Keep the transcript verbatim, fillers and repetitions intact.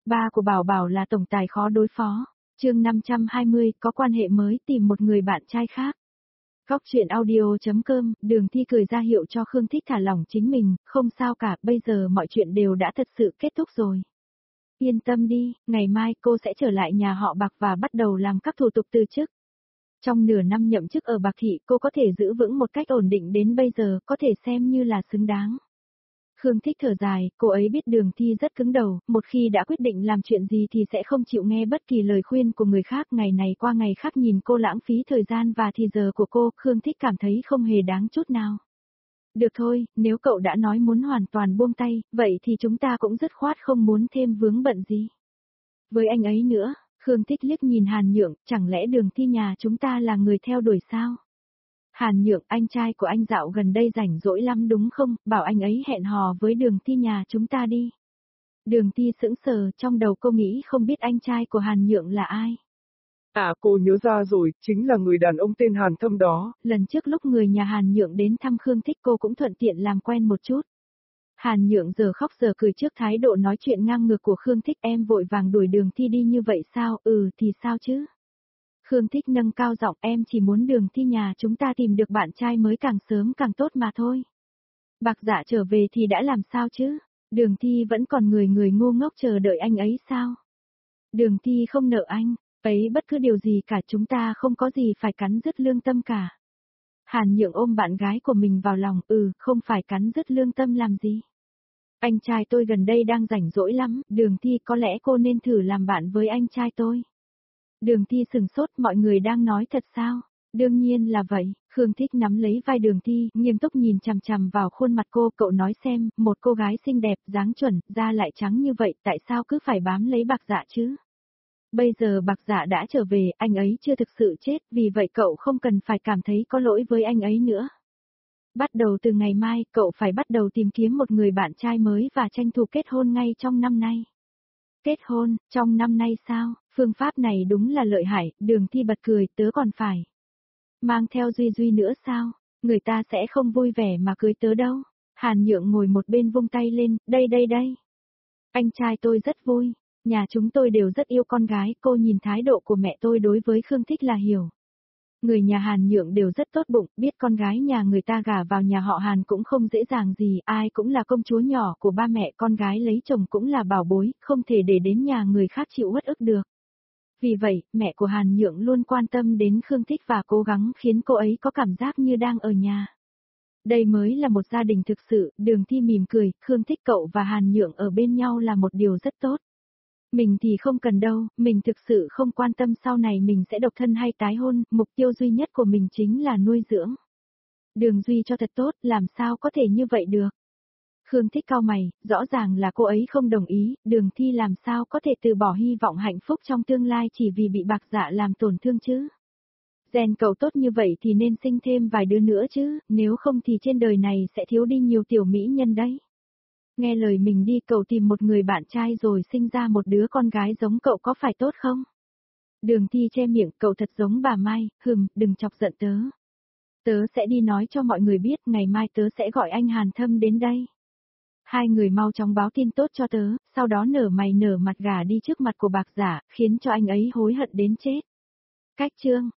Ba của Bảo Bảo là tổng tài khó đối phó. Chương năm trăm hai mươi, có quan hệ mới tìm một người bạn trai khác. Góc truyện audio.com, Đường Thi cười ra hiệu cho Khương Thích thả lỏng chính mình, không sao cả, bây giờ mọi chuyện đều đã thật sự kết thúc rồi. Yên tâm đi, ngày mai cô sẽ trở lại nhà họ Bạc và bắt đầu làm các thủ tục từ chức. Trong nửa năm nhậm chức ở Bạc Thị, cô có thể giữ vững một cách ổn định đến bây giờ, có thể xem như là xứng đáng. Khương Thích thở dài, cô ấy biết Đường Thi rất cứng đầu, một khi đã quyết định làm chuyện gì thì sẽ không chịu nghe bất kỳ lời khuyên của người khác, ngày này qua ngày khác nhìn cô lãng phí thời gian và thì giờ của cô, Khương Thích cảm thấy không hề đáng chút nào. Được thôi, nếu cậu đã nói muốn hoàn toàn buông tay, vậy thì chúng ta cũng dứt khoát không muốn thêm vướng bận gì. Với anh ấy nữa, Khương Thích liếc nhìn Hàn Nhượng, chẳng lẽ Đường Thi nhà chúng ta là người theo đuổi sao? Hàn Nhượng, anh trai của anh dạo gần đây rảnh rỗi lắm đúng không, bảo anh ấy hẹn hò với Đường Thi nhà chúng ta đi. Đường Thi sững sờ, trong đầu cô nghĩ không biết anh trai của Hàn Nhượng là ai. À, cô nhớ ra rồi, chính là người đàn ông tên Hàn Thâm đó. Lần trước lúc người nhà Hàn Nhượng đến thăm Khương Thích cô cũng thuận tiện làm quen một chút. Hàn Nhượng giờ khóc giờ cười trước thái độ nói chuyện ngang ngược của Khương Thích, em vội vàng đuổi Đường Thi đi như vậy sao, ừ thì sao chứ. Khương Thích nâng cao giọng, em chỉ muốn Đường Thi nhà chúng ta tìm được bạn trai mới càng sớm càng tốt mà thôi. Bạc Dạ trở về thì đã làm sao chứ? Đường Thi vẫn còn người người ngu ngốc chờ đợi anh ấy sao? Đường Thi không nợ anh, ấy bất cứ điều gì cả, chúng ta không có gì phải cắn rứt lương tâm cả. Hàn Nhượng ôm bạn gái của mình vào lòng, ừ, không phải cắn rứt lương tâm làm gì. Anh trai tôi gần đây đang rảnh rỗi lắm, Đường Thi có lẽ cô nên thử làm bạn với anh trai tôi. Đường Thi sừng sốt, mọi người đang nói thật sao? Đương nhiên là vậy, Khương Thích nắm lấy vai Đường Thi, nghiêm túc nhìn chằm chằm vào khuôn mặt cô, cậu nói xem, một cô gái xinh đẹp, dáng chuẩn, da lại trắng như vậy, tại sao cứ phải bám lấy Bạc Dạ chứ? Bây giờ Bạc Dạ đã trở về, anh ấy chưa thực sự chết, vì vậy cậu không cần phải cảm thấy có lỗi với anh ấy nữa. Bắt đầu từ ngày mai, cậu phải bắt đầu tìm kiếm một người bạn trai mới và tranh thủ kết hôn ngay trong năm nay. Kết hôn, trong năm nay sao? Phương pháp này đúng là lợi hại, Đường Thi bật cười, tớ còn phải. Mang theo Duy Duy nữa sao? Người ta sẽ không vui vẻ mà cưới tớ đâu. Hàn Nhượng ngồi một bên vung tay lên, đây đây đây. Anh trai tôi rất vui, nhà chúng tôi đều rất yêu con gái, cô nhìn thái độ của mẹ tôi đối với Khương Thích là hiểu. Người nhà Hàn Nhượng đều rất tốt bụng, biết con gái nhà người ta gả vào nhà họ Hàn cũng không dễ dàng gì, ai cũng là công chúa nhỏ của ba mẹ, con gái lấy chồng cũng là bảo bối, không thể để đến nhà người khác chịu uất ức được. Vì vậy, mẹ của Hàn Nhượng luôn quan tâm đến Khương Thích và cố gắng khiến cô ấy có cảm giác như đang ở nhà. Đây mới là một gia đình thực sự, Đường Thi mỉm cười, Khương Thích cậu và Hàn Nhượng ở bên nhau là một điều rất tốt. Mình thì không cần đâu, mình thực sự không quan tâm sau này mình sẽ độc thân hay tái hôn, mục tiêu duy nhất của mình chính là nuôi dưỡng. Đường Duy cho thật tốt, làm sao có thể như vậy được? Khương Thích cau mày, rõ ràng là cô ấy không đồng ý, Đường Thi làm sao có thể từ bỏ hy vọng hạnh phúc trong tương lai chỉ vì bị Bạc Dạ làm tổn thương chứ? Gen cậu tốt như vậy thì nên sinh thêm vài đứa nữa chứ, nếu không thì trên đời này sẽ thiếu đi nhiều tiểu mỹ nhân đấy. Nghe lời mình đi, cậu tìm một người bạn trai rồi sinh ra một đứa con gái giống cậu có phải tốt không? Đường Thi che miệng, cậu thật giống bà Mai, hừm, đừng chọc giận tớ. Tớ sẽ đi nói cho mọi người biết, ngày mai tớ sẽ gọi anh Hàn Thâm đến đây. Hai người mau chóng báo tin tốt cho tớ, sau đó nở mày nở mặt gả đi trước mặt của Bạc Dạ, khiến cho anh ấy hối hận đến chết. Cách chương